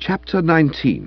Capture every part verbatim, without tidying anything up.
Chapter nineteen.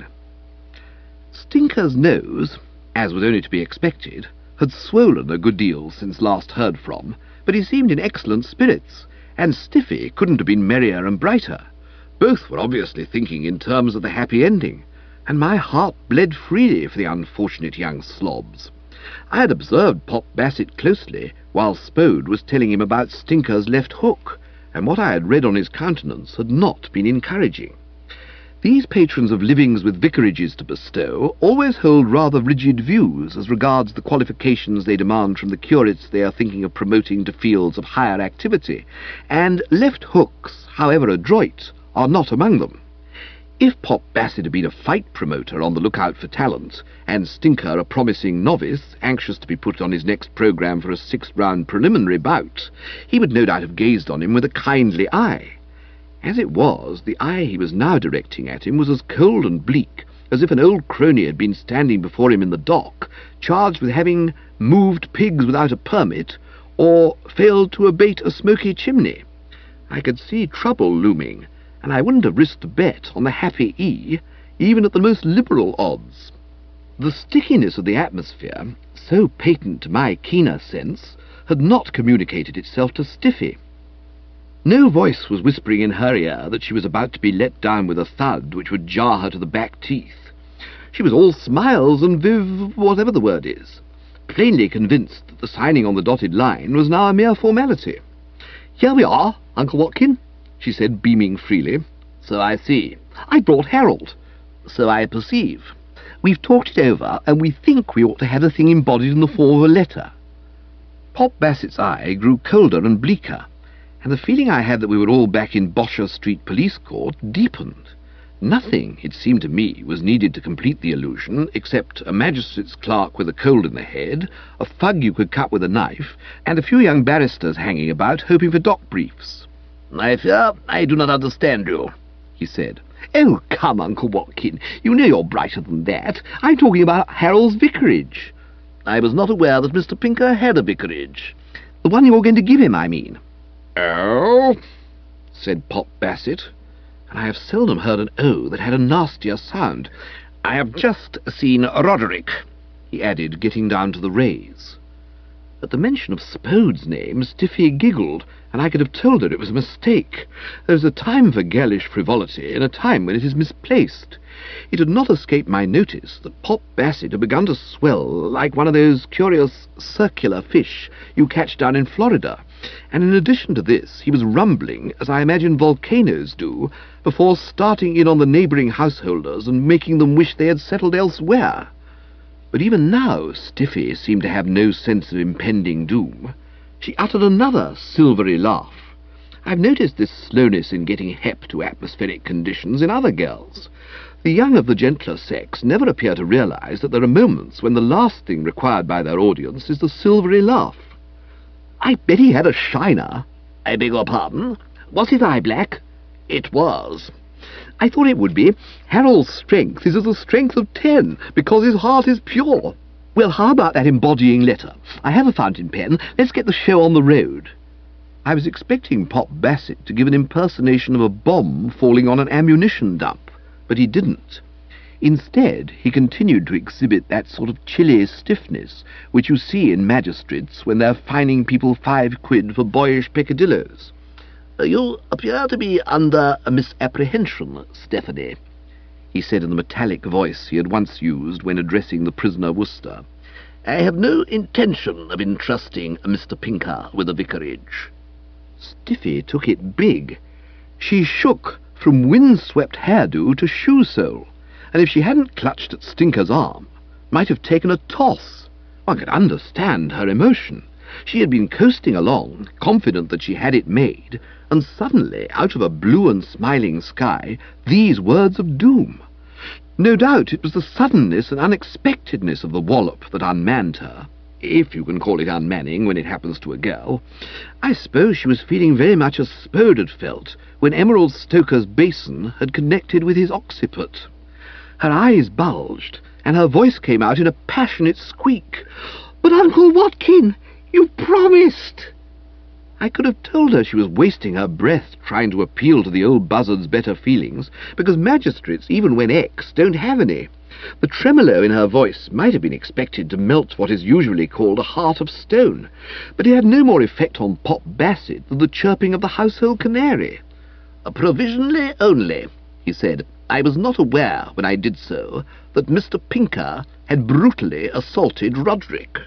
Stinker's nose, as was only to be expected, had swollen a good deal since last heard from, but he seemed in excellent spirits, and Stiffy couldn't have been merrier and brighter. Both were obviously thinking in terms of the happy ending, and my heart bled freely for the unfortunate young slobs. I had observed Pop Bassett closely while Spode was telling him about Stinker's left hook, and what I had read on his countenance had not been encouraging. These patrons of livings with vicarages to bestow always hold rather rigid views as regards the qualifications they demand from the curates they are thinking of promoting to fields of higher activity, and left hooks, however adroit, are not among them. If Pop Bassett had been a fight promoter on the lookout for talent, and Stinker a promising novice, anxious to be put on his next programme for a sixth-round preliminary bout, he would no doubt have gazed on him with a kindly eye. As it was, the eye he was now directing at him was as cold and bleak as if an old crony had been standing before him in the dock, charged with having moved pigs without a permit, or failed to abate a smoky chimney. I could see trouble looming, and I wouldn't have risked a bet on the Happy E, even at the most liberal odds. The stickiness of the atmosphere, so patent to my keener sense, had not communicated itself to Stiffy. No voice was whispering in her ear that she was about to be let down with a thud which would jar her to the back teeth. She was all smiles and viv, whatever the word is, plainly convinced that the signing on the dotted line was now a mere formality. "Here we are, Uncle Watkin," she said, beaming freely. "So I see. I brought Harold." "So I perceive. We've talked it over, and we think we ought to have the thing embodied in the form of a letter." Pop Bassett's eye grew colder and bleaker, and the feeling I had that we were all back in Bosher Street Police Court deepened. Nothing, it seemed to me, was needed to complete the illusion, except a magistrate's clerk with a cold in the head, a fug you could cut with a knife, and a few young barristers hanging about, hoping for dock briefs. "I fear I do not understand you," he said. "Oh, come, Uncle Watkin, you know you're brighter than that. I'm talking about Harold's vicarage." "I was not aware that Mister Pinker had a vicarage." "The one you're going to give him, I mean." "Oh," said Pop Bassett, and I have seldom heard an O that had a nastier sound. "I have just seen Roderick," he added, getting down to the raise. At the mention of Spode's name, Stiffy giggled, and I could have told her it was a mistake. There is a time for girlish frivolity, and a time when it is misplaced. It had not escaped my notice that Pop Bassett had begun to swell like one of those curious circular fish you catch down in Florida, and in addition to this he was rumbling, as I imagine volcanoes do, before starting in on the neighbouring householders and making them wish they had settled elsewhere. But even now Stiffy seemed to have no sense of impending doom. She uttered another silvery laugh. I've noticed this slowness in getting hep to atmospheric conditions in other girls. The young of the gentler sex never appear to realize that there are moments when the last thing required by their audience is the silvery laugh. "I bet he had a shiner." "I beg your pardon? Was his eye black?" "It was." "I thought it would be. Harold's strength is as the strength of ten, because his heart is pure. Well, how about that embodying letter? I have a fountain pen. Let's get the show on the road." I was expecting Pop Bassett to give an impersonation of a bomb falling on an ammunition dump, but he didn't. Instead, he continued to exhibit that sort of chilly stiffness which you see in magistrates when they're fining people five quid for boyish peccadilloes. "You appear to be under a misapprehension, Stephanie," he said in the metallic voice he had once used when addressing the prisoner Worcester. "I have no intention of entrusting Mister Pinker with a vicarage." Stiffy took it big. She shook from wind-swept hairdo to shoe-sole, and if she hadn't clutched at Stinker's arm, might have taken a toss. One could understand her emotion. She had been coasting along, confident that she had it made, and suddenly, out of a blue and smiling sky, these words of doom. No doubt it was the suddenness and unexpectedness of the wallop that unmanned her, if you can call it unmanning when it happens to a girl. I suppose she was feeling very much as Spode had felt when Emerald Stoker's basin had connected with his occiput. Her eyes bulged, and her voice came out in a passionate squeak. "But, Uncle Watkin, you promised!" I could have told her she was wasting her breath trying to appeal to the old buzzard's better feelings, because magistrates, even when ex, don't have any. The tremolo in her voice might have been expected to melt what is usually called a heart of stone, but it had no more effect on Pop Bassett than the chirping of the household canary. "Provisionally only," he said. "I was not aware, when I did so, that Mister Pinker had brutally assaulted Roderick."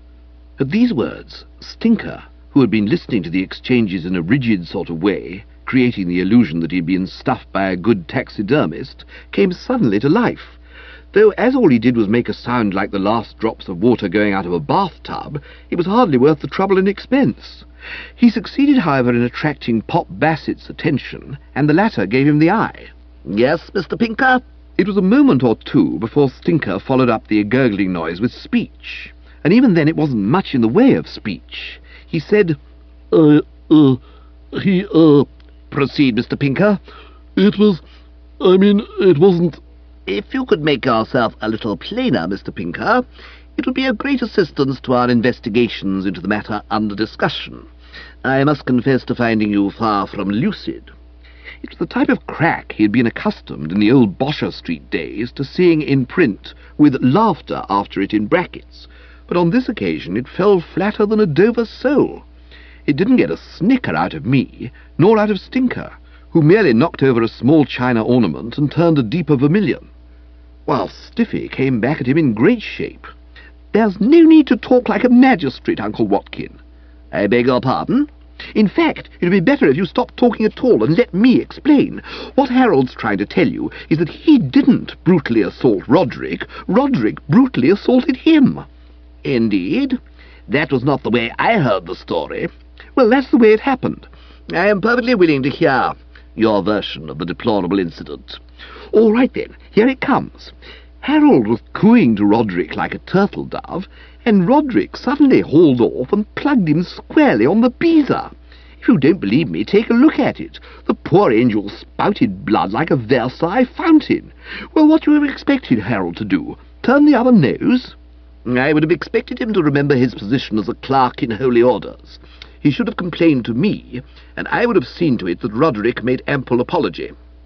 At these words, Stinker, who had been listening to the exchanges in a rigid sort of way, creating the illusion that he had been stuffed by a good taxidermist, came suddenly to life, though as all he did was make a sound like the last drops of water going out of a bathtub, it was hardly worth the trouble and expense. He succeeded, however, in attracting Pop Bassett's attention, and the latter gave him the eye. "Yes, Mister Pinker?" It was a moment or two before Stinker followed up the gurgling noise with speech, and even then it wasn't much in the way of speech. He said, Uh, uh, he, uh... Proceed, Mister Pinker. It was... I mean, it wasn't... If you could make yourself a little plainer, Mister Pinker, it would be a great assistance to our investigations into the matter under discussion. I must confess to finding you far from lucid. It was the type of crack he had been accustomed in the old Bosher Street days to seeing in print, with laughter after it in brackets, but on this occasion it fell flatter than a Dover sole. It didn't get a snicker out of me, nor out of Stinker, who merely knocked over a small china ornament and turned a deeper vermilion, while Stiffy came back at him in great shape. "There's no need to talk like a magistrate, Uncle Watkin." "I beg your pardon?" "In fact, it would be better if you stopped talking at all and let me explain. What Harold's trying to tell you is that he didn't brutally assault Roderick. Roderick brutally assaulted him." "Indeed? That was not the way I heard the story." "Well, that's the way it happened." "I am perfectly willing to hear your version of the deplorable incident." "All right, then. Here it comes. Harold was cooing to Roderick like a turtle dove, and Roderick suddenly hauled off and plugged him squarely on the beezer. If you don't believe me, take a look at it. The poor angel spouted blood like a Versailles fountain. Well, what do you have expected Harold to do? Turn the other nose?" "I would have expected him to remember his position as a clerk in holy orders. He should have complained to me, and I would have seen to it that Roderick made ample apology."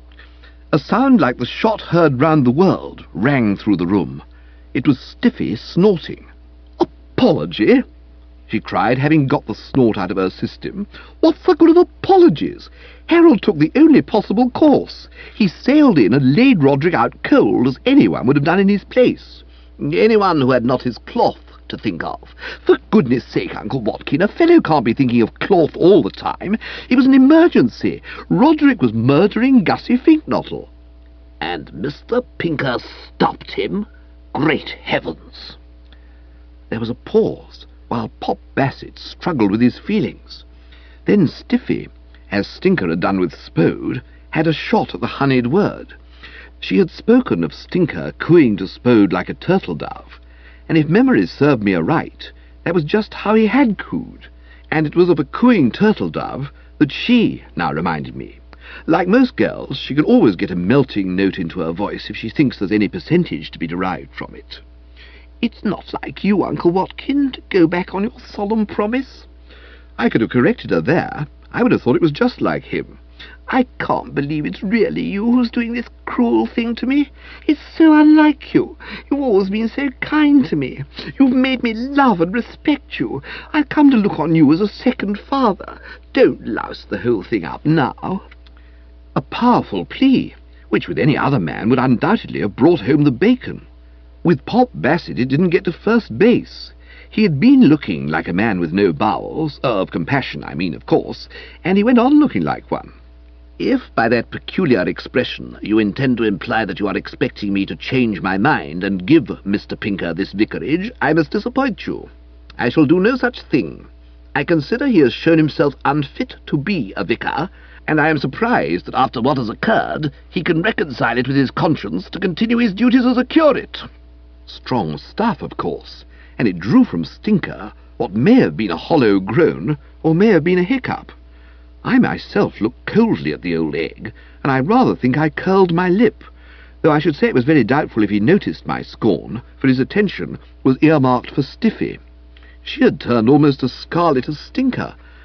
A sound like the shot heard round the world rang through the room. It was Stiffy snorting. "Apology?" she cried, having got the snort out of her system. "What's the good of apologies? Harold took the only possible course. He sailed in and laid Roderick out cold, as anyone would have done in his place." "Anyone who had not his cloth to think of." "For goodness sake, Uncle Watkin, a fellow can't be thinking of cloth all the time. It was an emergency. Roderick was murdering Gussie Finknottle." "And Mister Pinker stopped him? Great heavens!" There was a pause, while Pop Bassett struggled with his feelings. Then Stiffy, as Stinker had done with Spode, had a shot at the honeyed word. She had spoken of Stinker cooing to Spode like a turtle dove, and if memories served me aright, that was just how he had cooed, and it was of a cooing turtle dove that she now reminded me. Like most girls, she can always get a melting note into her voice if she thinks there's any percentage to be derived from it. "It's not like you, Uncle Watkin, to go back on your solemn promise." I could have corrected her there. I would have thought it was just like him. "I can't believe it's really you who's doing this cruel thing to me. It's so unlike you. You've always been so kind to me. You've made me love and respect you. I've come to look on you as a second father. Don't louse the whole thing up now." A powerful plea, which with any other man would undoubtedly have brought home the bacon. With Pop Bassett it didn't get to first base. He had been looking like a man with no bowels, of compassion, I mean, of course, and he went on looking like one. "If by that peculiar expression you intend to imply that you are expecting me to change my mind and give Mister Pinker this vicarage, I must disappoint you. I shall do no such thing. I consider he has shown himself unfit to be a vicar, and I am surprised that after what has occurred he can reconcile it with his conscience to continue his duties as a curate." Strong stuff, of course, and it drew from Stinker what may have been a hollow groan, or may have been a hiccup. I myself looked coldly at the old egg, and I rather think I curled my lip, though I should say it was very doubtful if he noticed my scorn, for his attention was earmarked for Stiffy. She had turned almost as scarlet as Stinker,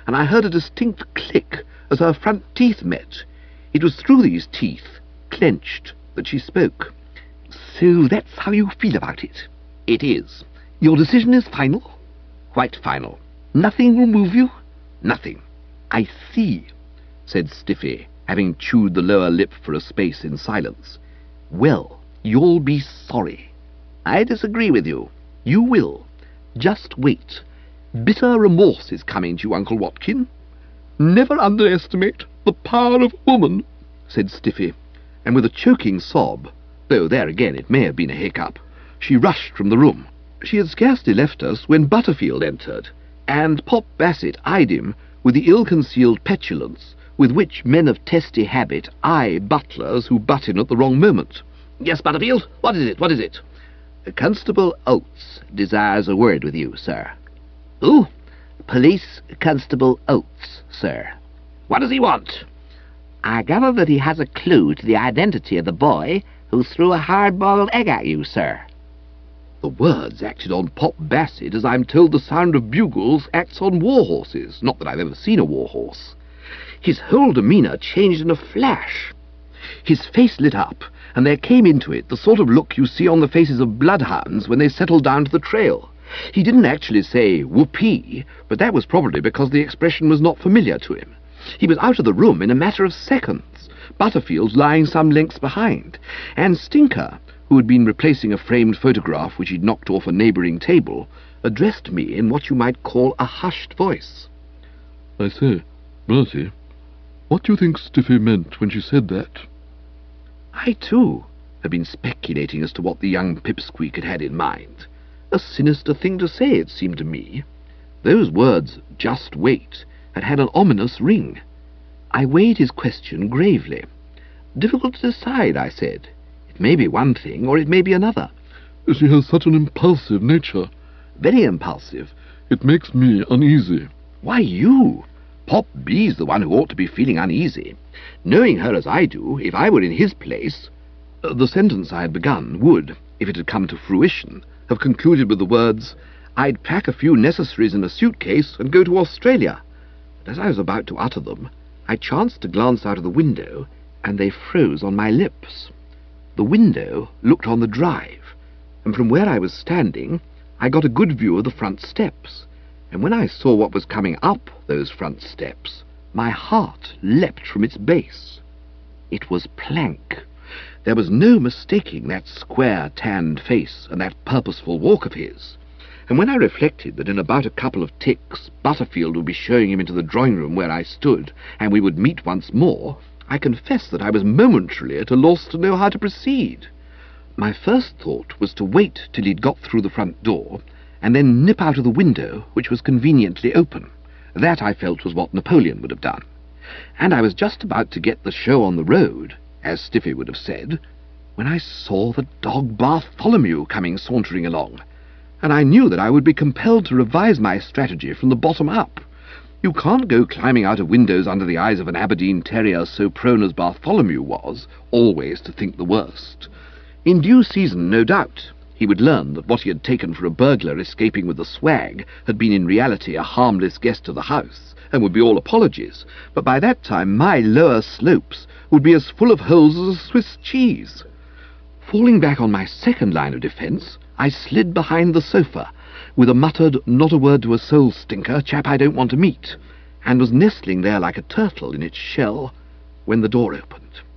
and I heard a distinct click as her front teeth met. It was through these teeth, clenched, that she spoke. So that's how you feel about it? It is. Your decision is final? Quite final. Nothing will move you? Nothing. I see, said Stiffy, having chewed the lower lip for a space in silence. Well, you'll be sorry. I disagree with you. You will. Just wait. Bitter remorse is coming to you, Uncle Watkin. Never underestimate the power of woman, said Stiffy, and with a choking sob, though there again it may have been a hiccup, she rushed from the room. She had scarcely left us when Butterfield entered, and Pop Bassett eyed him with the ill-concealed petulance with which men of testy habit eye butlers who butt in at the wrong moment. Yes, Butterfield, what is it, what is it? Constable Oates desires a word with you, sir. Who? Police Constable Oates, sir. What does he want? I gather that he has a clue to the identity of the boy who threw a hard-boiled egg at you, sir. The words acted on Pop Bassett as I'm told the sound of bugles acts on war-horses, not that I've ever seen a war-horse. His whole demeanour changed in a flash. His face lit up, and there came into it the sort of look you see on the faces of bloodhounds when they settle down to the trail. He didn't actually say whoopee, but that was probably because the expression was not familiar to him. He was out of the room in a matter of seconds, Butterfield lying some lengths behind, and Stinker, who had been replacing a framed photograph which he'd knocked off a neighbouring table, addressed me in what you might call a hushed voice. I say, Bertie, what do you think Stiffy meant when she said that? I, too, had been speculating as to what the young pipsqueak had had in mind. A sinister thing to say, it seemed to me. Those words, just wait, had had an ominous ring. I weighed his question gravely. Difficult to decide, I said. It may be one thing, or it may be another. She has such an impulsive nature. Very impulsive. It makes me uneasy. Why, you? Pop B's the one who ought to be feeling uneasy. Knowing her as I do, if I were in his place... Uh, the sentence I had begun would, if it had come to fruition, have concluded with the words, I'd pack a few necessaries in a suitcase and go to Australia. But as I was about to utter them, I chanced to glance out of the window, and they froze on my lips. The window looked on the drive, and from where I was standing, I got a good view of the front steps, and when I saw what was coming up those front steps, my heart leapt from its base. It was Plank. There was no mistaking that square, tanned face and that purposeful walk of his, and when I reflected that in about a couple of ticks Butterfield would be showing him into the drawing-room where I stood, and we would meet once more, I confess that I was momentarily at a loss to know how to proceed. My first thought was to wait till he'd got through the front door, and then nip out of the window, which was conveniently open. That, I felt, was what Napoleon would have done. And I was just about to get the show on the road, as Stiffy would have said, when I saw the dog Bartholomew coming sauntering along, and I knew that I would be compelled to revise my strategy from the bottom up. You can't go climbing out of windows under the eyes of an Aberdeen terrier so prone as Bartholomew was, always to think the worst. In due season, no doubt, he would learn that what he had taken for a burglar escaping with the swag had been in reality a harmless guest of the house, and would be all apologies, but by that time my lower slopes would be as full of holes as a Swiss cheese. Falling back on my second line of defence, I slid behind the sofa, with a muttered not a word to a soul, Stinker, chap I don't want to meet, and was nestling there like a turtle in its shell when the door opened.